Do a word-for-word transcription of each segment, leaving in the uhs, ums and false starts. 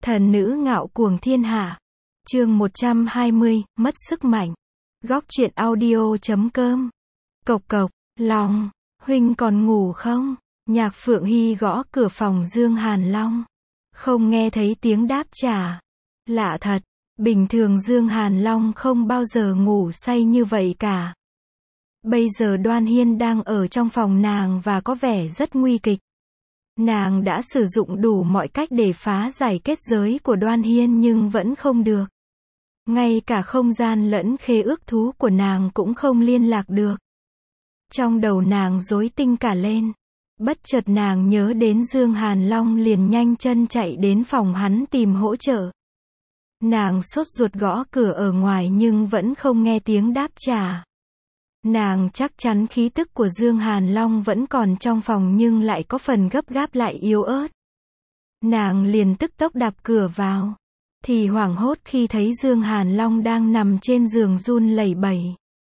Thần nữ ngạo cuồng thiên hạ. Chương một trăm hai mươi, mất sức mạnh. Góc truyện audio chấm com. Cộc cộc, Long, huynh còn ngủ không? Nhạc Phượng Hy gõ cửa phòng Dương Hàn Long. Không nghe thấy tiếng đáp trả. Lạ thật, bình thường Dương Hàn Long không bao giờ ngủ say như vậy cả. Bây giờ Đoan Hiên đang ở trong phòng nàng và có vẻ rất nguy kịch. Nàng đã sử dụng đủ mọi cách để phá giải kết giới của Đoan Hiên nhưng vẫn không được. Ngay cả không gian lẫn khế ước thú của nàng cũng không liên lạc được. Trong đầu nàng rối tinh cả lên. Bất chợt nàng nhớ đến Dương Hàn Long liền nhanh chân chạy đến phòng hắn tìm hỗ trợ. Nàng sốt ruột gõ cửa ở ngoài nhưng vẫn không nghe tiếng đáp trả. Nàng chắc chắn khí tức của Dương Hàn Long vẫn còn trong phòng nhưng lại có phần gấp gáp lại yếu ớt. Nàng liền tức tốc đạp cửa vào. Thì hoảng hốt khi thấy Dương Hàn Long đang nằm trên giường run lẩy bẩy.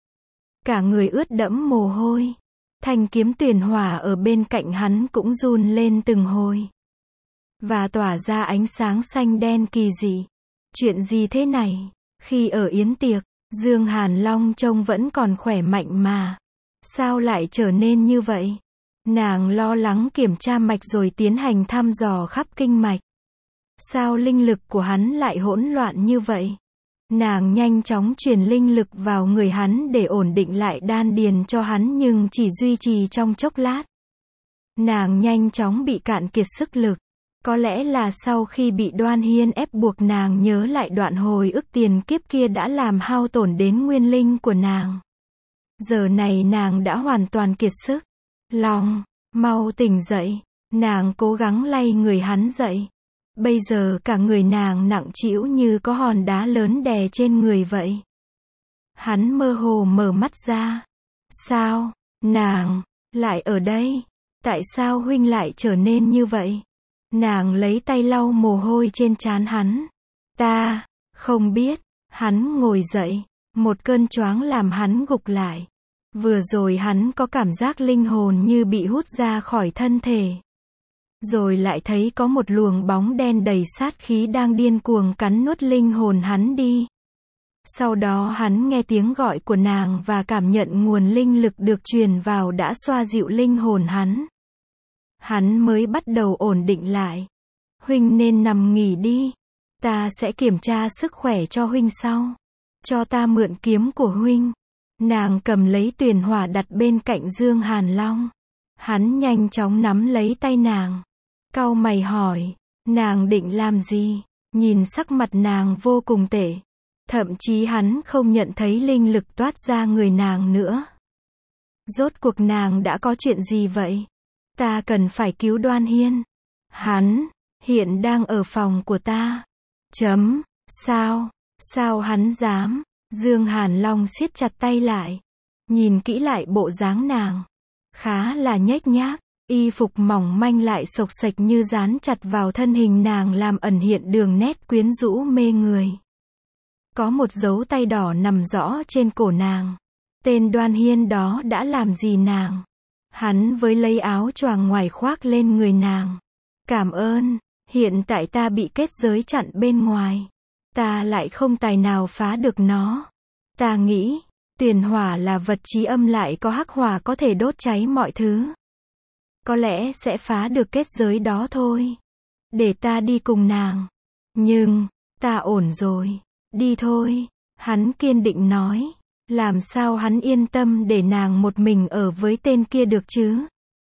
Cả người ướt đẫm mồ hôi. Thanh kiếm tuyền hỏa ở bên cạnh hắn cũng run lên từng hồi. Và tỏa ra ánh sáng xanh đen kỳ dị. Chuyện gì thế này? Khi ở yến tiệc, Dương Hàn Long trông vẫn còn khỏe mạnh mà. Sao lại trở nên như vậy? Nàng lo lắng kiểm tra mạch rồi tiến hành thăm dò khắp kinh mạch. Sao linh lực của hắn lại hỗn loạn như vậy? Nàng nhanh chóng truyền linh lực vào người hắn để ổn định lại đan điền cho hắn nhưng chỉ duy trì trong chốc lát. Nàng nhanh chóng bị cạn kiệt sức lực. Có lẽ là sau khi bị Đoan Hiên ép buộc nàng nhớ lại đoạn hồi ức tiền kiếp kia đã làm hao tổn đến nguyên linh của nàng. Giờ này nàng đã hoàn toàn kiệt sức. Long, mau tỉnh dậy. Nàng cố gắng lay người hắn dậy. Bây giờ cả người nàng nặng trĩu như có hòn đá lớn đè trên người vậy. Hắn mơ hồ mở mắt ra. Sao, nàng, lại ở đây? Tại sao huynh lại trở nên như vậy? Nàng lấy tay lau mồ hôi trên trán hắn. Ta, không biết. Hắn ngồi dậy. Một cơn choáng làm hắn gục lại. Vừa rồi hắn có cảm giác linh hồn như bị hút ra khỏi thân thể. Rồi lại thấy có một luồng bóng đen đầy sát khí đang điên cuồng cắn nuốt linh hồn hắn đi. Sau đó hắn nghe tiếng gọi của nàng và cảm nhận nguồn linh lực được truyền vào đã xoa dịu linh hồn hắn. Hắn mới bắt đầu ổn định lại. Huynh nên nằm nghỉ đi. Ta sẽ kiểm tra sức khỏe cho huynh sau. Cho ta mượn kiếm của huynh. Nàng cầm lấy tuyền hỏa đặt bên cạnh Dương Hàn Long. Hắn nhanh chóng nắm lấy tay nàng. Cau mày hỏi, nàng định làm gì? Nhìn sắc mặt nàng vô cùng tệ. Thậm chí hắn không nhận thấy linh lực toát ra người nàng nữa. Rốt cuộc nàng đã có chuyện gì vậy? Ta cần phải cứu Đoan Hiên. Hắn, hiện đang ở phòng của ta. Chấm, sao, sao hắn dám? Dương Hàn Long siết chặt tay lại. Nhìn kỹ lại bộ dáng nàng. Khá là nhếch nhác. Y phục mỏng manh lại xộc xệch như dán chặt vào thân hình nàng làm ẩn hiện đường nét quyến rũ mê người. Có một dấu tay đỏ nằm rõ trên cổ nàng. Tên Đoan Hiên đó đã làm gì nàng? Hắn với lấy áo choàng ngoài khoác lên người nàng. Cảm ơn, hiện tại ta bị kết giới chặn bên ngoài. Ta lại không tài nào phá được nó. Ta nghĩ, tuyền hỏa là vật chí âm lại có hắc hỏa có thể đốt cháy mọi thứ. Có lẽ sẽ phá được kết giới đó thôi. Để ta đi cùng nàng. Nhưng, ta ổn rồi. Đi thôi. Hắn kiên định nói. Làm sao hắn yên tâm để nàng một mình ở với tên kia được chứ?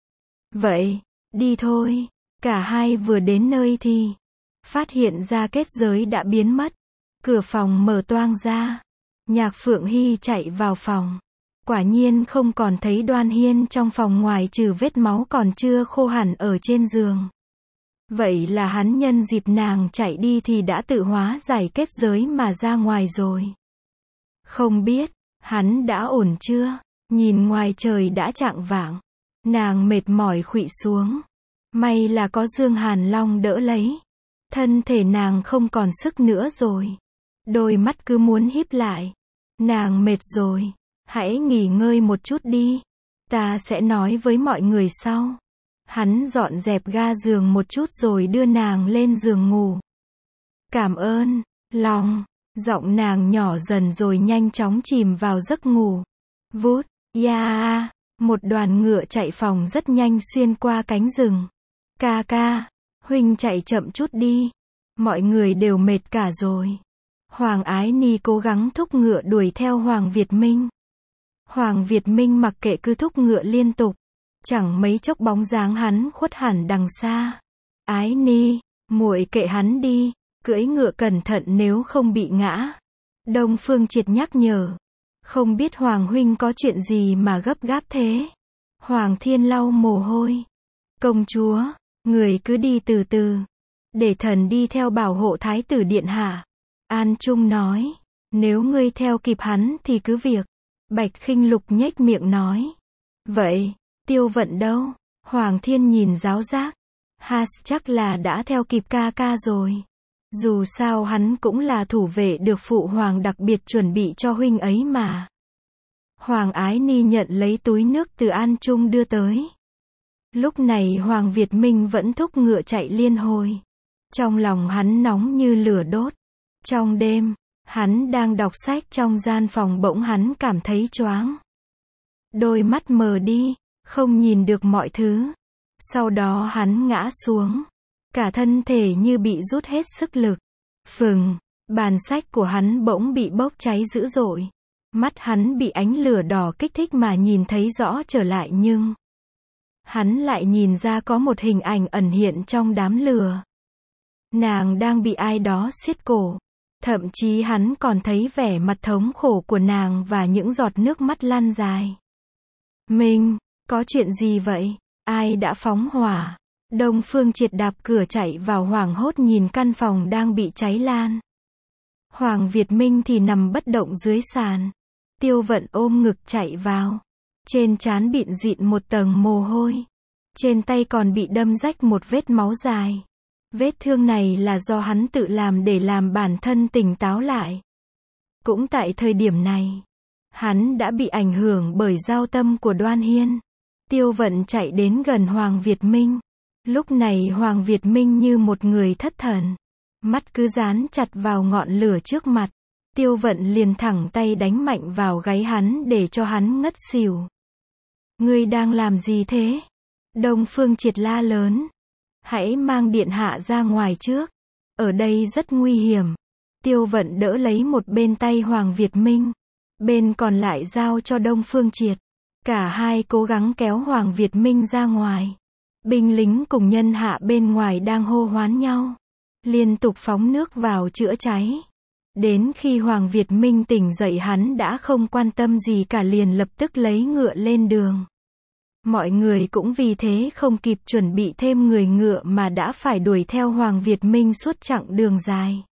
Vậy, đi thôi. Cả hai vừa đến nơi thì phát hiện ra kết giới đã biến mất. Cửa phòng mở toang ra. Nhạc Phượng Hy chạy vào phòng. Quả nhiên không còn thấy Đoan Hiên trong phòng ngoài trừ vết máu còn chưa khô hẳn ở trên giường. Vậy là hắn nhân dịp nàng chạy đi thì đã tự hóa giải kết giới mà ra ngoài rồi. Không biết, hắn đã ổn chưa? Nhìn ngoài trời đã chạng vạng. Nàng mệt mỏi khuỵu xuống. May là có Dương Hàn Long đỡ lấy. Thân thể nàng không còn sức nữa rồi. Đôi mắt cứ muốn híp lại. Nàng mệt rồi. Hãy nghỉ ngơi một chút đi. Ta sẽ nói với mọi người sau. Hắn dọn dẹp ga giường một chút rồi đưa nàng lên giường ngủ. Cảm ơn, lòng. Giọng nàng nhỏ dần rồi nhanh chóng chìm vào giấc ngủ. Vút, ya, một đoàn ngựa chạy phòng rất nhanh xuyên qua cánh rừng. Ca ca, huynh chạy chậm chút đi. Mọi người đều mệt cả rồi. Hoàng Ái Ni cố gắng thúc ngựa đuổi theo Hoàng Việt Minh. Hoàng Việt Minh mặc kệ cứ thúc ngựa liên tục. Chẳng mấy chốc bóng dáng hắn khuất hẳn đằng xa. Ái Ni, muội kệ hắn đi, cưỡi ngựa cẩn thận nếu không bị ngã. Đông Phương Triệt nhắc nhở. Không biết Hoàng huynh có chuyện gì mà gấp gáp thế. Hoàng Thiên lau mồ hôi. Công chúa, người cứ đi từ từ. Để thần đi theo bảo hộ thái tử điện hạ. An Trung nói. Nếu ngươi theo kịp hắn thì cứ việc. Bạch Khinh Lục nhếch miệng nói. Vậy, Tiêu Vận đâu? Hoàng Thiên nhìn giáo giác. Has chắc là đã theo kịp ca ca rồi. Dù sao hắn cũng là thủ vệ được phụ hoàng đặc biệt chuẩn bị cho huynh ấy mà. Hoàng Ái Ni nhận lấy túi nước từ An Trung đưa tới. Lúc này Hoàng Việt Minh vẫn thúc ngựa chạy liên hồi. Trong lòng hắn nóng như lửa đốt. Trong đêm, hắn đang đọc sách trong gian phòng bỗng hắn cảm thấy choáng. Đôi mắt mờ đi, không nhìn được mọi thứ. Sau đó hắn ngã xuống. Cả thân thể như bị rút hết sức lực. Phừng, bàn sách của hắn bỗng bị bốc cháy dữ dội. Mắt hắn bị ánh lửa đỏ kích thích mà nhìn thấy rõ trở lại nhưng hắn lại nhìn ra có một hình ảnh ẩn hiện trong đám lửa. Nàng đang bị ai đó siết cổ. Thậm chí hắn còn thấy vẻ mặt thống khổ của nàng và những giọt nước mắt lăn dài. Mình, có chuyện gì vậy? Ai đã phóng hỏa? Đông Phương Triệt đạp cửa chạy vào hoảng hốt nhìn căn phòng đang bị cháy lan. Hoàng Việt Minh thì nằm bất động dưới sàn. Tiêu Vận ôm ngực chạy vào. Trên trán bịn dịn một tầng mồ hôi. Trên tay còn bị đâm rách một vết máu dài. Vết thương này là do hắn tự làm để làm bản thân tỉnh táo lại. Cũng tại thời điểm này, hắn đã bị ảnh hưởng bởi giao tâm của Đoan Hiên. Tiêu Vận chạy đến gần Hoàng Việt Minh. Lúc này Hoàng Việt Minh như một người thất thần. Mắt cứ dán chặt vào ngọn lửa trước mặt. Tiêu Vận liền thẳng tay đánh mạnh vào gáy hắn để cho hắn ngất xỉu. Ngươi đang làm gì thế? Đông Phương Triệt la lớn. Hãy mang điện hạ ra ngoài trước. Ở đây rất nguy hiểm. Tiêu Vận đỡ lấy một bên tay Hoàng Việt Minh. Bên còn lại giao cho Đông Phương Triệt. Cả hai cố gắng kéo Hoàng Việt Minh ra ngoài. Binh lính cùng nhân hạ bên ngoài đang hô hoán nhau. Liên tục phóng nước vào chữa cháy. Đến khi Hoàng Việt Minh tỉnh dậy hắn đã không quan tâm gì cả liền lập tức lấy ngựa lên đường. Mọi người cũng vì thế không kịp chuẩn bị thêm người ngựa mà đã phải đuổi theo Hoàng Việt Minh suốt chặng đường dài.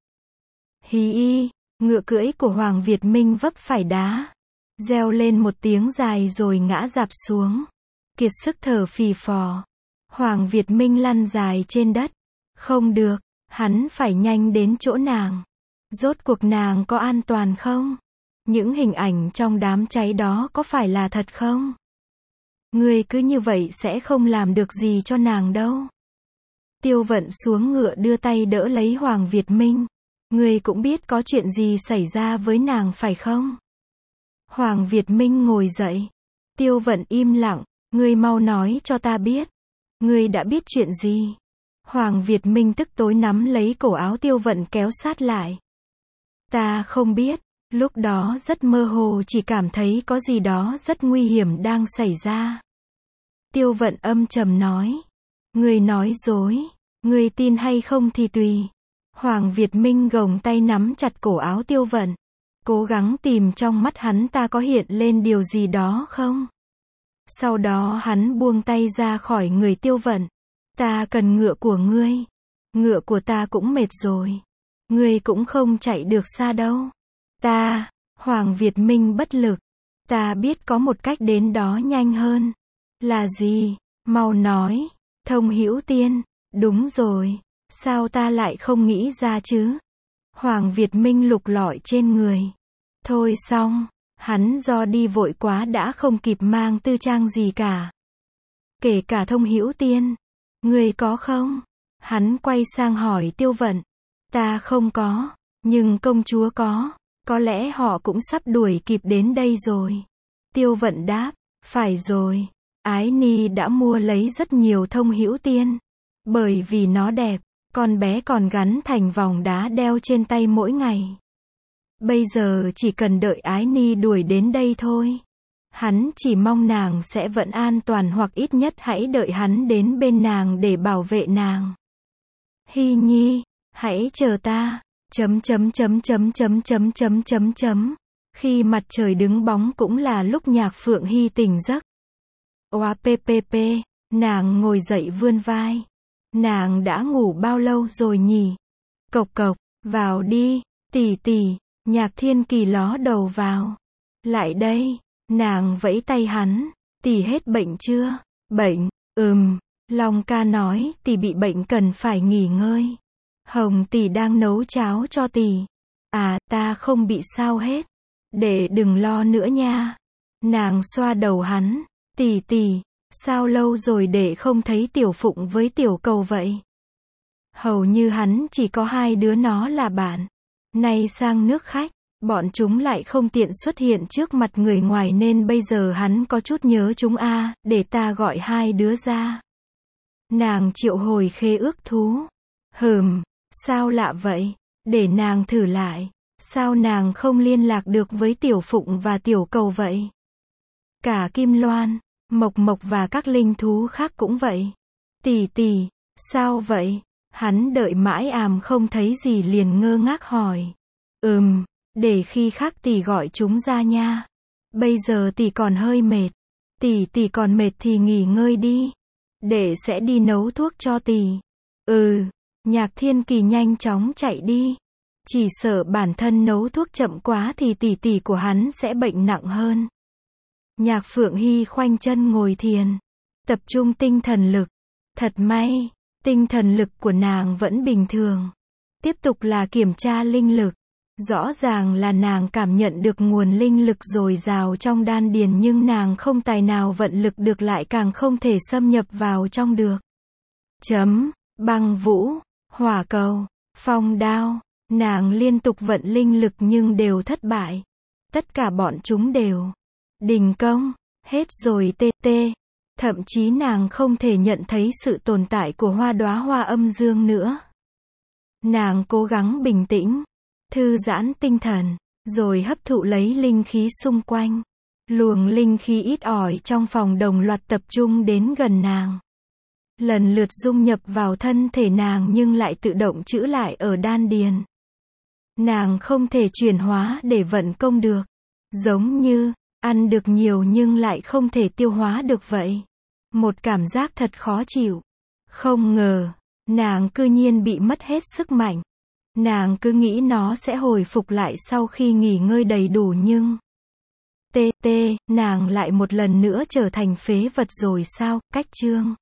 Hí y, ngựa cưỡi của Hoàng Việt Minh vấp phải đá. Reo lên một tiếng dài rồi ngã rạp xuống. Kiệt sức thở phì phò. Hoàng Việt Minh lăn dài trên đất. Không được, hắn phải nhanh đến chỗ nàng. Rốt cuộc nàng có an toàn không? Những hình ảnh trong đám cháy đó có phải là thật không? Ngươi cứ như vậy sẽ không làm được gì cho nàng đâu. Tiêu Vận xuống ngựa đưa tay đỡ lấy Hoàng Việt Minh. Ngươi cũng biết có chuyện gì xảy ra với nàng phải không? Hoàng Việt Minh ngồi dậy. Tiêu Vận im lặng. Ngươi mau nói cho ta biết. Ngươi đã biết chuyện gì? Hoàng Việt Minh tức tối nắm lấy cổ áo Tiêu Vận kéo sát lại. Ta không biết. Lúc đó rất mơ hồ chỉ cảm thấy có gì đó rất nguy hiểm đang xảy ra. Tiêu Vận âm trầm nói. Ngươi nói dối. Ngươi tin hay không thì tùy. Hoàng Việt Minh gồng tay nắm chặt cổ áo Tiêu Vận. Cố gắng tìm trong mắt hắn ta có hiện lên điều gì đó không? Sau đó hắn buông tay ra khỏi người Tiêu Vận. Ta cần ngựa của ngươi. Ngựa của ta cũng mệt rồi. Ngươi cũng không chạy được xa đâu. Ta, Hoàng Việt Minh bất lực. Ta biết có một cách đến đó nhanh hơn. Là gì? Mau nói. Thông Hữu Tiên. Đúng rồi. Sao ta lại không nghĩ ra chứ? Hoàng Việt Minh lục lọi trên người. Thôi xong. Hắn do đi vội quá đã không kịp mang tư trang gì cả. Kể cả Thông Hữu Tiên. Ngươi có không? Hắn quay sang hỏi Tiêu Vận. Ta không có, nhưng công chúa có, có lẽ họ cũng sắp đuổi kịp đến đây rồi. Tiêu Vận đáp, phải rồi, Ái Ni đã mua lấy rất nhiều thông hữu tiên. Bởi vì nó đẹp, con bé còn gắn thành vòng đá đeo trên tay mỗi ngày. Bây giờ chỉ cần đợi Ái Ni đuổi đến đây thôi. Hắn chỉ mong nàng sẽ vẫn an toàn hoặc ít nhất hãy đợi hắn đến bên nàng để bảo vệ nàng. Hy Nhi, hãy chờ ta. Chấm chấm chấm chấm chấm chấm chấm chấm chấm. Khi mặt trời đứng bóng cũng là lúc Nhạc Phượng Hy tỉnh giấc. Oa ppp, nàng ngồi dậy vươn vai. Nàng đã ngủ bao lâu rồi nhỉ? Cộc cộc, vào đi, tỷ tỷ. Nhạc Thiên Kỳ ló đầu vào. Lại đây, nàng vẫy tay hắn. Tỷ hết bệnh chưa? Bệnh, ừm, Long ca nói tỷ bị bệnh cần phải nghỉ ngơi. Hồng tỷ đang nấu cháo cho tỷ. À, ta không bị sao hết. Để đừng lo nữa nha. Nàng xoa đầu hắn. Tỷ tỷ, sao lâu rồi để không thấy Tiểu Phụng với Tiểu Cầu vậy? Hầu như hắn chỉ có hai đứa nó là bạn. Nay sang nước khách, bọn chúng lại không tiện xuất hiện trước mặt người ngoài nên bây giờ hắn có chút nhớ chúng a, à, để ta gọi hai đứa ra. Nàng triệu hồi khế ước thú. Hừm, sao lạ vậy? Để nàng thử lại. Sao nàng không liên lạc được với Tiểu Phụng và Tiểu Cầu vậy? Cả Kim Loan, Mộc Mộc và các linh thú khác cũng vậy. Tỷ tỷ, sao vậy? Hắn đợi mãi àm không thấy gì liền ngơ ngác hỏi. Ừm, để khi khác tỷ gọi chúng ra nha. Bây giờ tỷ còn hơi mệt. Tỷ tỷ còn mệt thì nghỉ ngơi đi. Để sẽ đi nấu thuốc cho tỷ. Ừ, Nhạc Thiên Kỳ nhanh chóng chạy đi. Chỉ sợ bản thân nấu thuốc chậm quá thì tỷ tỷ của hắn sẽ bệnh nặng hơn. Nhạc Phượng Hy khoanh chân ngồi thiền. Tập trung tinh thần lực. Thật may, tinh thần lực của nàng vẫn bình thường. Tiếp tục là kiểm tra linh lực. Rõ ràng là nàng cảm nhận được nguồn linh lực dồi dào trong đan điền nhưng nàng không tài nào vận lực được lại càng không thể xâm nhập vào trong được. Chấm, băng vũ, hỏa cầu, phong đao. Nàng liên tục vận linh lực nhưng đều thất bại. Tất cả bọn chúng đều đình công, hết rồi tê tê. Thậm chí nàng không thể nhận thấy sự tồn tại của hoa đóa hoa âm dương nữa. Nàng cố gắng bình tĩnh, thư giãn tinh thần, rồi hấp thụ lấy linh khí xung quanh. Luồng linh khí ít ỏi trong phòng đồng loạt tập trung đến gần nàng. Lần lượt dung nhập vào thân thể nàng nhưng lại tự động trữ lại ở đan điền. Nàng không thể chuyển hóa để vận công được. Giống như, ăn được nhiều nhưng lại không thể tiêu hóa được vậy. Một cảm giác thật khó chịu. Không ngờ, nàng cư nhiên bị mất hết sức mạnh. Nàng cứ nghĩ nó sẽ hồi phục lại sau khi nghỉ ngơi đầy đủ nhưng... Tê tê, nàng lại một lần nữa trở thành phế vật rồi sao? Cách chương